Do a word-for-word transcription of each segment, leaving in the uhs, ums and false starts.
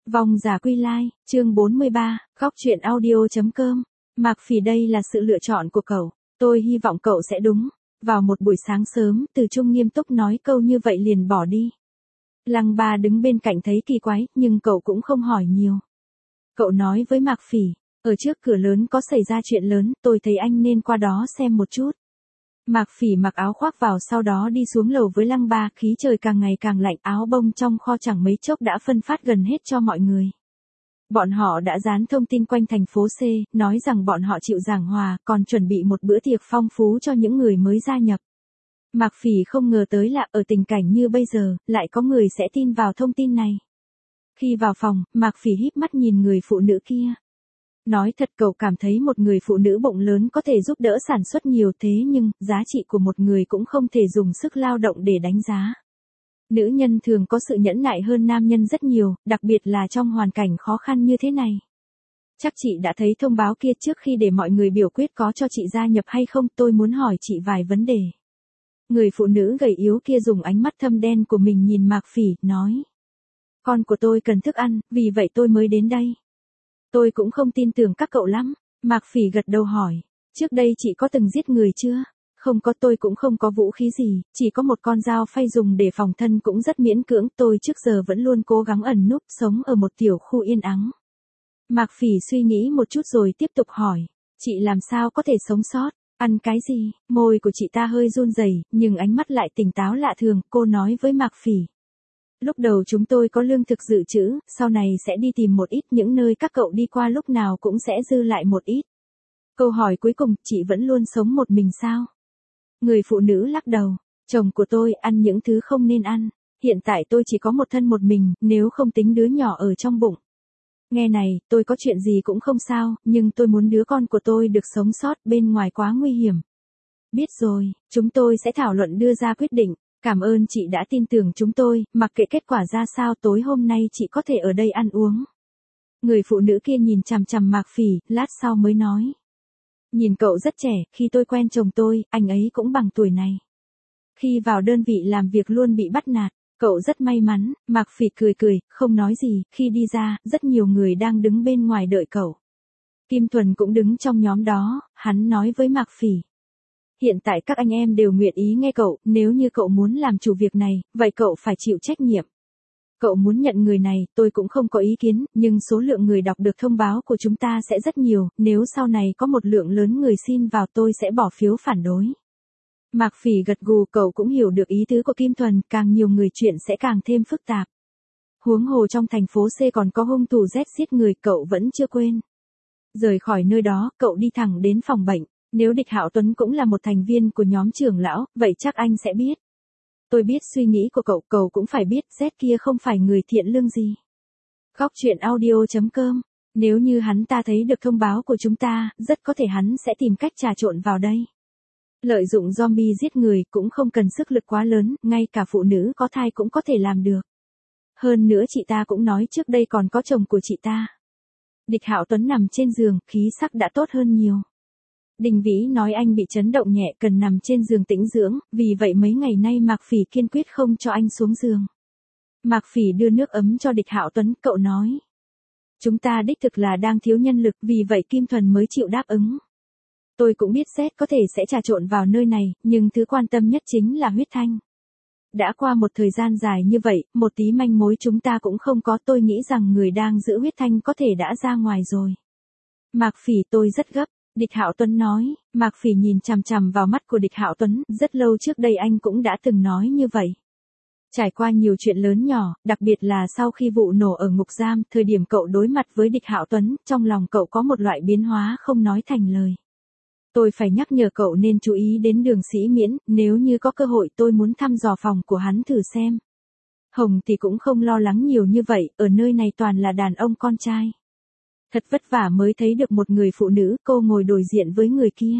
Vong giả quy lai, chương bốn mươi ba, góc truyện audio.com. Mạc Phỉ, đây là sự lựa chọn của cậu. Tôi hy vọng cậu sẽ đúng. Vào một buổi sáng sớm, Từ Trung nghiêm túc nói câu như vậy liền bỏ đi. Lăng Ba đứng bên cạnh thấy kỳ quái, nhưng cậu cũng không hỏi nhiều. Cậu nói với Mạc Phỉ, ở trước cửa lớn có xảy ra chuyện lớn, tôi thấy anh nên qua đó xem một chút. Mạc Phỉ mặc áo khoác vào, sau đó đi xuống lầu với Lăng Ba, khí trời càng ngày càng lạnh, áo bông trong kho chẳng mấy chốc đã phân phát gần hết cho mọi người. Bọn họ đã dán thông tin quanh thành phố C, nói rằng bọn họ chịu giảng hòa, còn chuẩn bị một bữa tiệc phong phú cho những người mới gia nhập. Mạc Phỉ không ngờ tới là ở tình cảnh như bây giờ, lại có người sẽ tin vào thông tin này. Khi vào phòng, Mạc Phỉ híp mắt nhìn người phụ nữ kia. Nói thật, cậu cảm thấy một người phụ nữ bụng lớn có thể giúp đỡ sản xuất nhiều, thế nhưng, giá trị của một người cũng không thể dùng sức lao động để đánh giá. Nữ nhân thường có sự nhẫn nại hơn nam nhân rất nhiều, đặc biệt là trong hoàn cảnh khó khăn như thế này. Chắc chị đã thấy thông báo kia trước khi để mọi người biểu quyết có cho chị gia nhập hay không, tôi muốn hỏi chị vài vấn đề. Người phụ nữ gầy yếu kia dùng ánh mắt thâm đen của mình nhìn Mạc Phỉ, nói. Con của tôi cần thức ăn, vì vậy tôi mới đến đây. Tôi cũng không tin tưởng các cậu lắm. Mạc Phỉ gật đầu hỏi, trước đây chị có từng giết người chưa? Không có, tôi cũng không có vũ khí gì, chỉ có một con dao phay dùng để phòng thân cũng rất miễn cưỡng, tôi trước giờ vẫn luôn cố gắng ẩn núp, sống ở một tiểu khu yên ắng. Mạc Phỉ suy nghĩ một chút rồi tiếp tục hỏi, chị làm sao có thể sống sót, ăn cái gì? Môi của chị ta hơi run rẩy, nhưng ánh mắt lại tỉnh táo lạ thường, cô nói với Mạc Phỉ. Lúc đầu chúng tôi có lương thực dự trữ, sau này sẽ đi tìm một ít, những nơi các cậu đi qua lúc nào cũng sẽ dư lại một ít. Câu hỏi cuối cùng, chị vẫn luôn sống một mình sao? Người phụ nữ lắc đầu, chồng của tôi ăn những thứ không nên ăn, hiện tại tôi chỉ có một thân một mình, nếu không tính đứa nhỏ ở trong bụng. Nghe này, tôi có chuyện gì cũng không sao, nhưng tôi muốn đứa con của tôi được sống sót, bên ngoài quá nguy hiểm. Biết rồi, chúng tôi sẽ thảo luận đưa ra quyết định. Cảm ơn chị đã tin tưởng chúng tôi, mặc kệ kết quả ra sao tối hôm nay chị có thể ở đây ăn uống. Người phụ nữ kia nhìn chằm chằm Mạc Phỉ, lát sau mới nói. Nhìn cậu rất trẻ, khi tôi quen chồng tôi, anh ấy cũng bằng tuổi này. Khi vào đơn vị làm việc luôn bị bắt nạt, cậu rất may mắn. Mạc Phỉ cười cười, không nói gì, khi đi ra, rất nhiều người đang đứng bên ngoài đợi cậu. Kim Thuần cũng đứng trong nhóm đó, hắn nói với Mạc Phỉ. Hiện tại các anh em đều nguyện ý nghe cậu, nếu như cậu muốn làm chủ việc này, vậy cậu phải chịu trách nhiệm. Cậu muốn nhận người này, tôi cũng không có ý kiến, nhưng số lượng người đọc được thông báo của chúng ta sẽ rất nhiều, nếu sau này có một lượng lớn người xin vào tôi sẽ bỏ phiếu phản đối. Mạc Phỉ gật gù, cậu cũng hiểu được ý tứ của Kim Thuần, càng nhiều người chuyện sẽ càng thêm phức tạp. Huống hồ trong thành phố C còn có hung thủ Z giết người, cậu vẫn chưa quên. Rời khỏi nơi đó, cậu đi thẳng đến phòng bệnh. Nếu Địch Hạo Tuấn cũng là một thành viên của nhóm trưởng lão, vậy chắc anh sẽ biết. Tôi biết suy nghĩ của cậu, cậu cũng phải biết, Z kia không phải người thiện lương gì. Góc truyện audio.com. Nếu như hắn ta thấy được thông báo của chúng ta, rất có thể hắn sẽ tìm cách trà trộn vào đây. Lợi dụng zombie giết người cũng không cần sức lực quá lớn, ngay cả phụ nữ có thai cũng có thể làm được. Hơn nữa chị ta cũng nói trước đây còn có chồng của chị ta. Địch Hạo Tuấn nằm trên giường, khí sắc đã tốt hơn nhiều. Đình Vĩ nói anh bị chấn động nhẹ, cần nằm trên giường tĩnh dưỡng, vì vậy mấy ngày nay Mạc Phỉ kiên quyết không cho anh xuống giường. Mạc Phỉ đưa nước ấm cho Địch Hạo Tuấn, cậu nói. Chúng ta đích thực là đang thiếu nhân lực, vì vậy Kim Thuần mới chịu đáp ứng. Tôi cũng biết Z có thể sẽ trà trộn vào nơi này, nhưng thứ quan tâm nhất chính là huyết thanh. Đã qua một thời gian dài như vậy, một tí manh mối chúng ta cũng không có, tôi nghĩ rằng người đang giữ huyết thanh có thể đã ra ngoài rồi. Mạc Phỉ, tôi rất gấp. Địch Hạo Tuấn nói. Mạc Phỉ nhìn chằm chằm vào mắt của Địch Hạo Tuấn, rất lâu trước đây anh cũng đã từng nói như vậy. Trải qua nhiều chuyện lớn nhỏ, đặc biệt là sau khi vụ nổ ở ngục giam, thời điểm cậu đối mặt với Địch Hạo Tuấn, trong lòng cậu có một loại biến hóa không nói thành lời. Tôi phải nhắc nhở cậu nên chú ý đến Đường Sĩ Miễn, nếu như có cơ hội tôi muốn thăm dò phòng của hắn thử xem. Hồng thì cũng không lo lắng nhiều như vậy, ở nơi này toàn là đàn ông con trai. Thật vất vả mới thấy được một người phụ nữ, cô ngồi đối diện với người kia.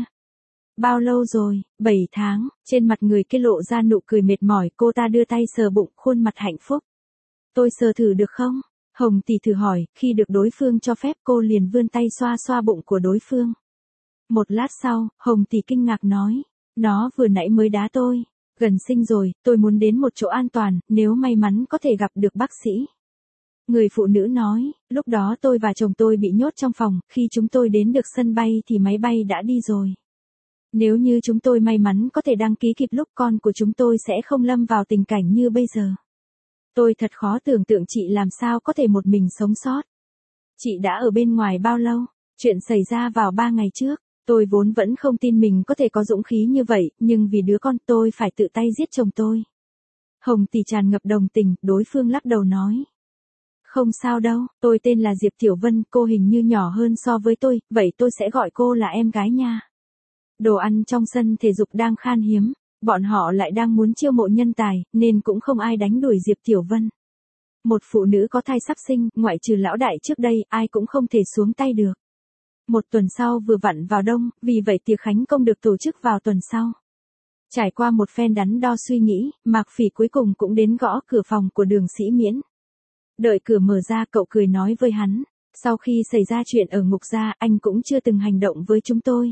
Bao lâu rồi? bảy tháng, trên mặt người kia lộ ra nụ cười mệt mỏi, cô ta đưa tay sờ bụng, khuôn mặt hạnh phúc. Tôi sờ thử được không? Hồng Tỷ thử hỏi, khi được đối phương cho phép cô liền vươn tay xoa xoa bụng của đối phương. Một lát sau, Hồng Tỷ kinh ngạc nói, nó vừa nãy mới đá tôi, gần sinh rồi, tôi muốn đến một chỗ an toàn, nếu may mắn có thể gặp được bác sĩ. Người phụ nữ nói, lúc đó tôi và chồng tôi bị nhốt trong phòng, khi chúng tôi đến được sân bay thì máy bay đã đi rồi. Nếu như chúng tôi may mắn có thể đăng ký kịp lúc, con của chúng tôi sẽ không lâm vào tình cảnh như bây giờ. Tôi thật khó tưởng tượng chị làm sao có thể một mình sống sót. Chị đã ở bên ngoài bao lâu? Chuyện xảy ra vào ba ngày trước. Tôi vốn vẫn không tin mình có thể có dũng khí như vậy, nhưng vì đứa con tôi phải tự tay giết chồng tôi. Hồng Tỷ tràn ngập đồng tình, đối phương lắc đầu nói. Không sao đâu, tôi tên là Diệp Tiểu Vân, cô hình như nhỏ hơn so với tôi, vậy tôi sẽ gọi cô là em gái nha. Đồ ăn trong sân thể dục đang khan hiếm, bọn họ lại đang muốn chiêu mộ nhân tài, nên cũng không ai đánh đuổi Diệp Tiểu Vân. Một phụ nữ có thai sắp sinh, ngoại trừ lão đại trước đây, ai cũng không thể xuống tay được. Một tuần sau vừa vặn vào đông, vì vậy tiệc khánh công được tổ chức vào tuần sau. Trải qua một phen đắn đo suy nghĩ, Mạc Phỉ cuối cùng cũng đến gõ cửa phòng của Đường Sĩ Miễn. Đợi cửa mở ra, cậu cười nói với hắn, sau khi xảy ra chuyện ở ngục gia, anh cũng chưa từng hành động với chúng tôi.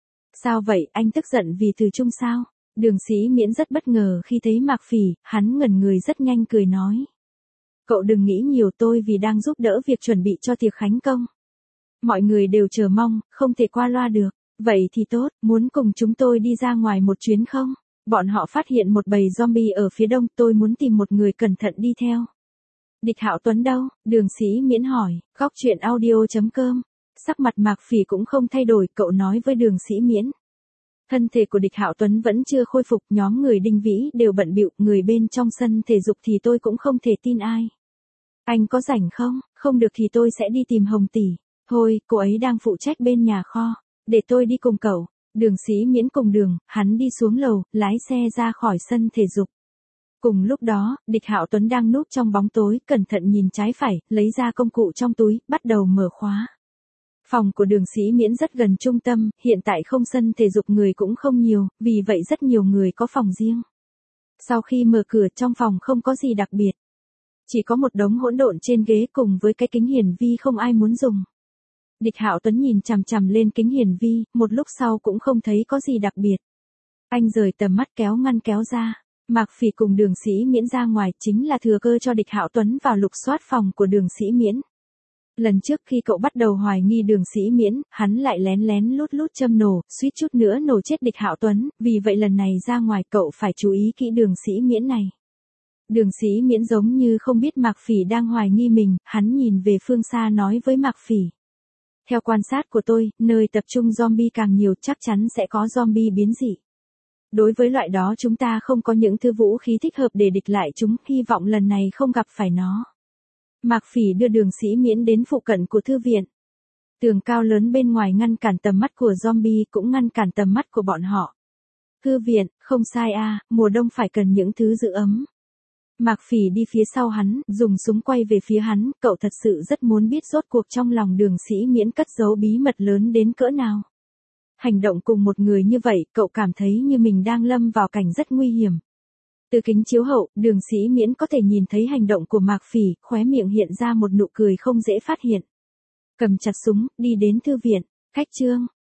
Sao vậy, anh tức giận vì từ chung sao? Đường Sĩ Miễn rất bất ngờ khi thấy Mạc Phỉ, hắn ngẩn người rất nhanh cười nói. Cậu đừng nghĩ nhiều, tôi vì đang giúp đỡ việc chuẩn bị cho tiệc khánh công. Mọi người đều chờ mong, không thể qua loa được. Vậy thì tốt, muốn cùng chúng tôi đi ra ngoài một chuyến không? Bọn họ phát hiện một bầy zombie ở phía đông, tôi muốn tìm một người cẩn thận đi theo. Địch Hạo Tuấn đâu? Đường Sĩ Miễn hỏi. Góc truyện audio chấm com. Sắc mặt Mạc Phỉ cũng không thay đổi, cậu nói với Đường Sĩ Miễn. Thân thể của Địch Hạo Tuấn vẫn chưa khôi phục, nhóm người Đinh Vĩ đều bận bịu, người bên trong sân thể dục thì tôi cũng không thể tin ai. Anh có rảnh không? Không được thì tôi sẽ đi tìm Hồng Tỷ. Thôi, cô ấy đang phụ trách bên nhà kho. Để tôi đi cùng cậu. Đường Sĩ Miễn cùng Đường, hắn đi xuống lầu, lái xe ra khỏi sân thể dục. Cùng lúc đó, Địch Hạo Tuấn đang núp trong bóng tối, cẩn thận nhìn trái phải, lấy ra công cụ trong túi, bắt đầu mở khóa. Phòng của Đường Sĩ Miễn rất gần trung tâm, hiện tại không sân thể dục người cũng không nhiều, vì vậy rất nhiều người có phòng riêng. Sau khi mở cửa, trong phòng không có gì đặc biệt. Chỉ có một đống hỗn độn trên ghế cùng với cái kính hiển vi không ai muốn dùng. Địch Hạo Tuấn nhìn chằm chằm lên kính hiển vi, một lúc sau cũng không thấy có gì đặc biệt. Anh rời tầm mắt kéo ngăn kéo ra. Mạc Phỉ cùng Đường Sĩ Miễn ra ngoài, chính là thừa cơ cho Địch Hạo Tuấn vào lục soát phòng của Đường Sĩ Miễn. Lần trước khi cậu bắt đầu hoài nghi Đường Sĩ Miễn, hắn lại lén lén lút lút châm nổ, suýt chút nữa nổ chết Địch Hạo Tuấn, vì vậy lần này ra ngoài cậu phải chú ý kỹ Đường Sĩ Miễn này. Đường Sĩ Miễn giống như không biết Mạc Phỉ đang hoài nghi mình, hắn nhìn về phương xa nói với Mạc Phỉ. Theo quan sát của tôi, nơi tập trung zombie càng nhiều chắc chắn sẽ có zombie biến dị. Đối với loại đó chúng ta không có những thứ vũ khí thích hợp để địch lại chúng, hy vọng lần này không gặp phải nó. Mạc Phỉ đưa Đường Sĩ Miễn đến phụ cận của thư viện. Tường cao lớn bên ngoài ngăn cản tầm mắt của zombie cũng ngăn cản tầm mắt của bọn họ. Thư viện, không sai a, à, mùa đông phải cần những thứ giữ ấm. Mạc Phỉ đi phía sau hắn, dùng súng quay về phía hắn, cậu thật sự rất muốn biết rốt cuộc trong lòng Đường Sĩ Miễn cất giấu bí mật lớn đến cỡ nào. Hành động cùng một người như vậy, cậu cảm thấy như mình đang lâm vào cảnh rất nguy hiểm. Từ kính chiếu hậu, Đường Sĩ Miễn có thể nhìn thấy hành động của Mạc Phỉ, khóe miệng hiện ra một nụ cười không dễ phát hiện. Cầm chặt súng, đi đến thư viện. Khách trương,